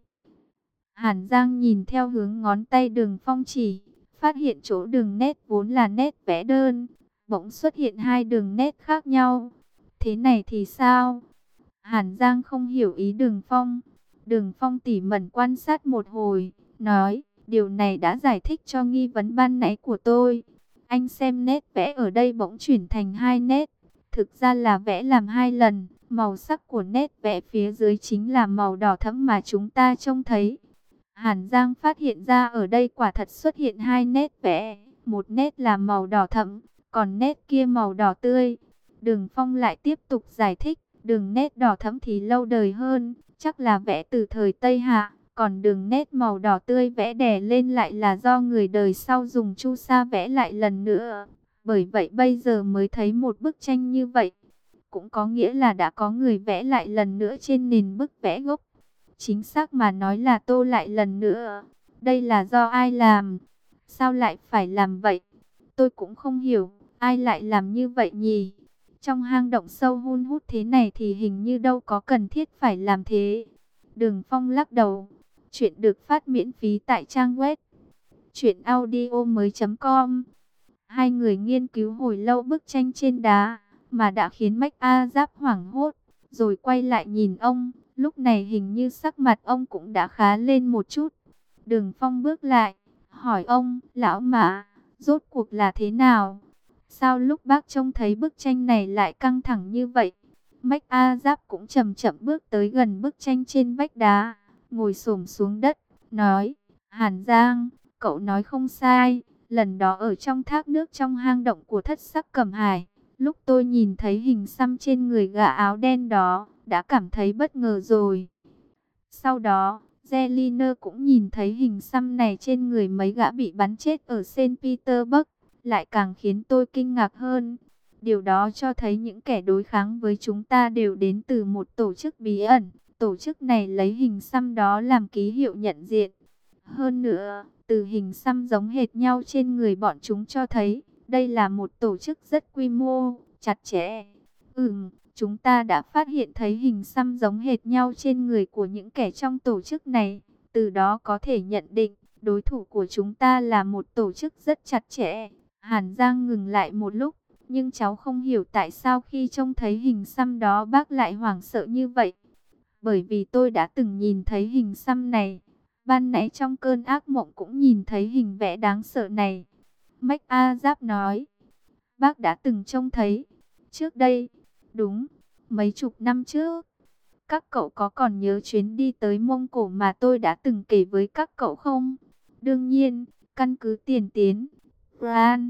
[SPEAKER 1] Hàn Giang nhìn theo hướng ngón tay Đường Phong chỉ, phát hiện chỗ đường nét vốn là nét vẽ đơn, bỗng xuất hiện hai đường nét khác nhau. Thế này thì sao? Hàn Giang không hiểu ý Đường Phong. Đường Phong tỉ mẩn quan sát một hồi, nói, điều này đã giải thích cho nghi vấn ban nãy của tôi. Anh xem nét vẽ ở đây bỗng chuyển thành hai nét. Thực ra là vẽ làm hai lần, màu sắc của nét vẽ phía dưới chính là màu đỏ thẫm mà chúng ta trông thấy. Hàn Giang phát hiện ra ở đây quả thật xuất hiện hai nét vẽ, một nét là màu đỏ thẫm, còn nét kia màu đỏ tươi. Đường Phong lại tiếp tục giải thích, đường nét đỏ thẫm thì lâu đời hơn, chắc là vẽ từ thời Tây Hạ, còn đường nét màu đỏ tươi vẽ đè lên lại là do người đời sau dùng chu sa vẽ lại lần nữa. Bởi vậy bây giờ mới thấy một bức tranh như vậy, cũng có nghĩa là đã có người vẽ lại lần nữa trên nền bức vẽ gốc. Chính xác mà nói là tô lại lần nữa. Đây là do ai làm? Sao lại phải làm vậy? Tôi cũng không hiểu, ai lại làm như vậy nhỉ? Trong hang động sâu hun hút thế này thì hình như đâu có cần thiết phải làm thế. Đường Phong lắc đầu. Chuyện được phát miễn phí tại trang web truyện audio mới chấm com. Hai người nghiên cứu hồi lâu bức tranh trên đá, mà đã khiến Mách A Giáp hoảng hốt, rồi quay lại nhìn ông. Lúc này hình như sắc mặt ông cũng đã khá lên một chút. Đường Phong bước lại, hỏi ông, lão Mã, rốt cuộc là thế nào? Sao lúc bác trông thấy bức tranh này lại căng thẳng như vậy? Mách A Giáp cũng chậm chậm bước tới gần bức tranh trên vách đá, ngồi xổm xuống đất, nói, Hàn Giang, cậu nói không sai, lần đó ở trong thác nước trong hang động của Thất Sắc Cẩm Hải, lúc tôi nhìn thấy hình xăm trên người gã áo đen đó, đã cảm thấy bất ngờ rồi. Sau đó, Zelina cũng nhìn thấy hình xăm này trên người mấy gã bị bắn chết ở Saint Petersburg, lại càng khiến tôi kinh ngạc hơn. Điều đó cho thấy những kẻ đối kháng với chúng ta đều đến từ một tổ chức bí ẩn. Tổ chức này lấy hình xăm đó làm ký hiệu nhận diện. Hơn nữa, từ hình xăm giống hệt nhau trên người bọn chúng cho thấy, đây là một tổ chức rất quy mô, chặt chẽ. Ừm, chúng ta đã phát hiện thấy hình xăm giống hệt nhau trên người của những kẻ trong tổ chức này. Từ đó có thể nhận định, đối thủ của chúng ta là một tổ chức rất chặt chẽ. Hàn Giang ngừng lại một lúc, nhưng cháu không hiểu tại sao khi trông thấy hình xăm đó bác lại hoảng sợ như vậy. bởi vì tôi đã từng nhìn thấy hình xăm này. Ban nãy trong cơn ác mộng cũng nhìn thấy hình vẽ đáng sợ này. Mách A Giáp nói, bác đã từng trông thấy. Trước đây, đúng, mấy chục năm trước. Các cậu có còn nhớ chuyến đi tới Mông Cổ mà tôi đã từng kể với các cậu không? Đương nhiên, căn cứ Tiền Tiến. Bran.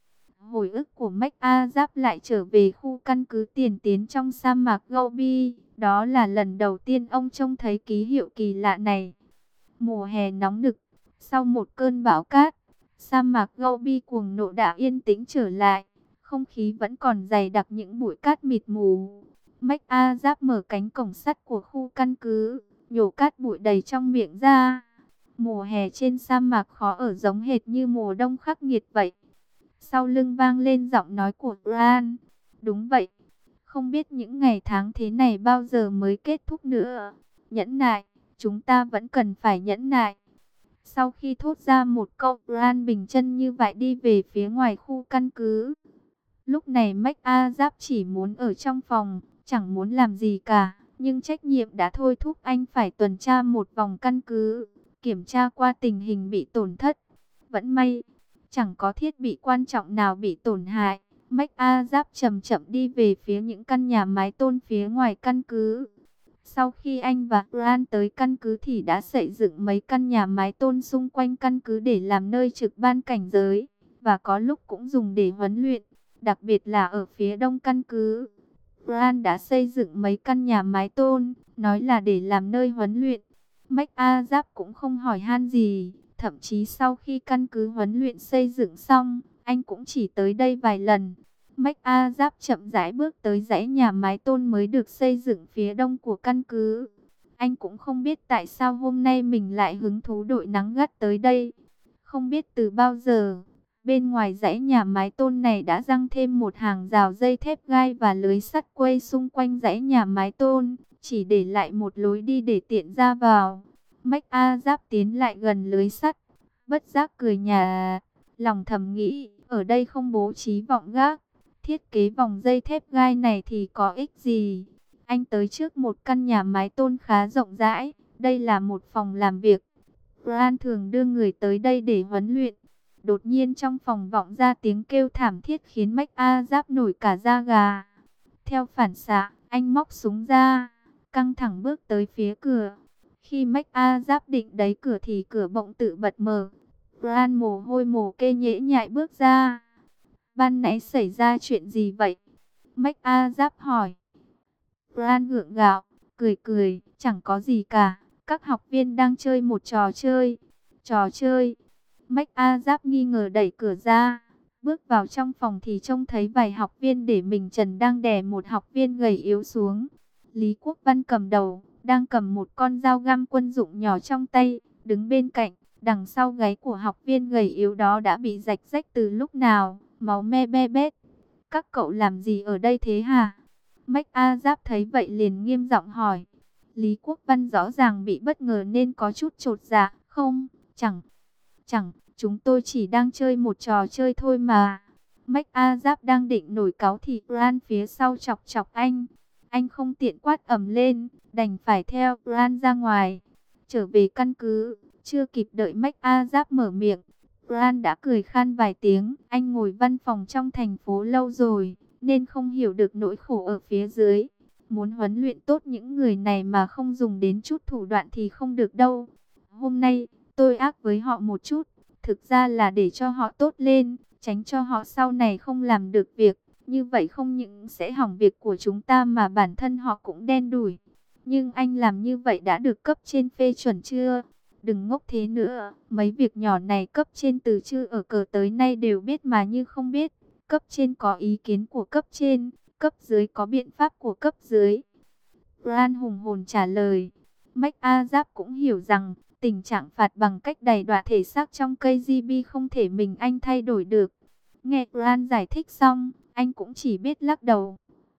[SPEAKER 1] Hồi ức của Mách A Giáp lại trở về khu căn cứ Tiền Tiến trong sa mạc Gobi. Đó là lần đầu tiên ông trông thấy ký hiệu kỳ lạ này. Mùa hè nóng nực, sau một cơn bão cát, sa mạc Gobi cuồng nộ đã yên tĩnh trở lại. Không khí vẫn còn dày đặc những bụi cát mịt mù. Mách A Giáp mở cánh cổng sắt của khu căn cứ, nhổ cát bụi đầy trong miệng ra. Mùa hè trên sa mạc khó ở, giống hệt như mùa đông khắc nghiệt vậy. Sau lưng vang lên giọng nói của Bran. Đúng vậy, không biết những ngày tháng thế này bao giờ mới kết thúc nữa. Nhẫn nại, chúng ta vẫn cần phải nhẫn nại. Sau khi thốt ra một câu, Bran bình chân như vậy đi về phía ngoài khu căn cứ. Lúc này Mách A Giáp chỉ muốn ở trong phòng, chẳng muốn làm gì cả. Nhưng trách nhiệm đã thôi thúc anh phải tuần tra một vòng căn cứ, kiểm tra qua tình hình bị tổn thất. Vẫn may, chẳng có thiết bị quan trọng nào bị tổn hại. Mách A Giáp chậm chậm đi về phía những căn nhà mái tôn phía ngoài căn cứ. Sau khi anh và Bran tới căn cứ thì đã xây dựng mấy căn nhà mái tôn xung quanh căn cứ để làm nơi trực ban cảnh giới, và có lúc cũng dùng để huấn luyện, đặc biệt là ở phía đông căn cứ. Bran đã xây dựng mấy căn nhà mái tôn, nói là để làm nơi huấn luyện. Mách A Giáp cũng không hỏi han gì, thậm chí sau khi căn cứ huấn luyện xây dựng xong, anh cũng chỉ tới đây vài lần. Mách A Giáp chậm rãi bước tới dãy nhà mái tôn mới được xây dựng phía đông của căn cứ. Anh cũng không biết tại sao hôm nay mình lại hứng thú đội nắng gắt tới đây. Không biết từ bao giờ, bên ngoài dãy nhà mái tôn này đã giăng thêm một hàng rào dây thép gai và lưới sắt quây xung quanh dãy nhà mái tôn, chỉ để lại một lối đi để tiện ra vào. Mách A Giáp tiến lại gần lưới sắt, bất giác cười nhả, lòng thầm nghĩ, ở đây không bố trí vọng gác, thiết kế vòng dây thép gai này thì có ích gì. Anh tới trước một căn nhà mái tôn khá rộng rãi, đây là một phòng làm việc. Bran thường đưa người tới đây để huấn luyện. Đột nhiên trong phòng vọng ra tiếng kêu thảm thiết khiến Mách A Giáp nổi cả da gà. Theo phản xạ, anh móc súng ra, căng thẳng bước tới phía cửa. Khi Mách A Giáp định đẩy cửa thì cửa bỗng tự bật mở. Bran mồ hôi mồ kê nhễ nhại bước ra. Ban nãy xảy ra chuyện gì vậy? Mách A Giáp hỏi. Bran gượng gạo, cười cười, chẳng có gì cả. Các học viên đang chơi một trò chơi. Trò chơi? Mách A Giáp nghi ngờ đẩy cửa ra. Bước vào trong phòng thì trông thấy vài học viên để mình trần đang đè một học viên gầy yếu xuống. Lý Quốc Văn cầm đầu, đang cầm một con dao găm quân dụng nhỏ trong tay, đứng bên cạnh. Đằng sau gáy của học viên gầy yếu đó đã bị rạch rách từ lúc nào, máu me be bét. Các cậu làm gì ở đây thế hả? Mách A Giáp thấy vậy liền nghiêm giọng hỏi. Lý Quốc Văn rõ ràng bị bất ngờ nên có chút chột dạ. Không, chẳng, chẳng, chúng tôi chỉ đang chơi một trò chơi thôi mà. Mách A Giáp đang định nổi cáu thì Bran phía sau chọc chọc anh. Anh không tiện quát ầm lên, đành phải theo Bran ra ngoài. Trở về căn cứ, chưa kịp đợi Mách A Giáp mở miệng, Bran đã cười khan vài tiếng. Anh ngồi văn phòng trong thành phố lâu rồi, nên không hiểu được nỗi khổ ở phía dưới. Muốn huấn luyện tốt những người này mà không dùng đến chút thủ đoạn thì không được đâu. Hôm nay, tôi ác với họ một chút, thực ra là để cho họ tốt lên, tránh cho họ sau này không làm được việc. Như vậy không những sẽ hỏng việc của chúng ta mà bản thân họ cũng đen đủi. Nhưng anh làm như vậy đã được cấp trên phê chuẩn chưa? Đừng ngốc thế nữa, mấy việc nhỏ này cấp trên từ chưa ở cờ tới nay đều biết mà như không biết. Cấp trên có ý kiến của cấp trên, cấp dưới có biện pháp của cấp dưới. Bran hùng hồn trả lời. Mách A Giáp cũng hiểu rằng tình trạng phạt bằng cách đày đọa thể xác trong ca giê bê không thể mình anh thay đổi được. Nghe Bran giải thích xong, anh cũng chỉ biết lắc đầu.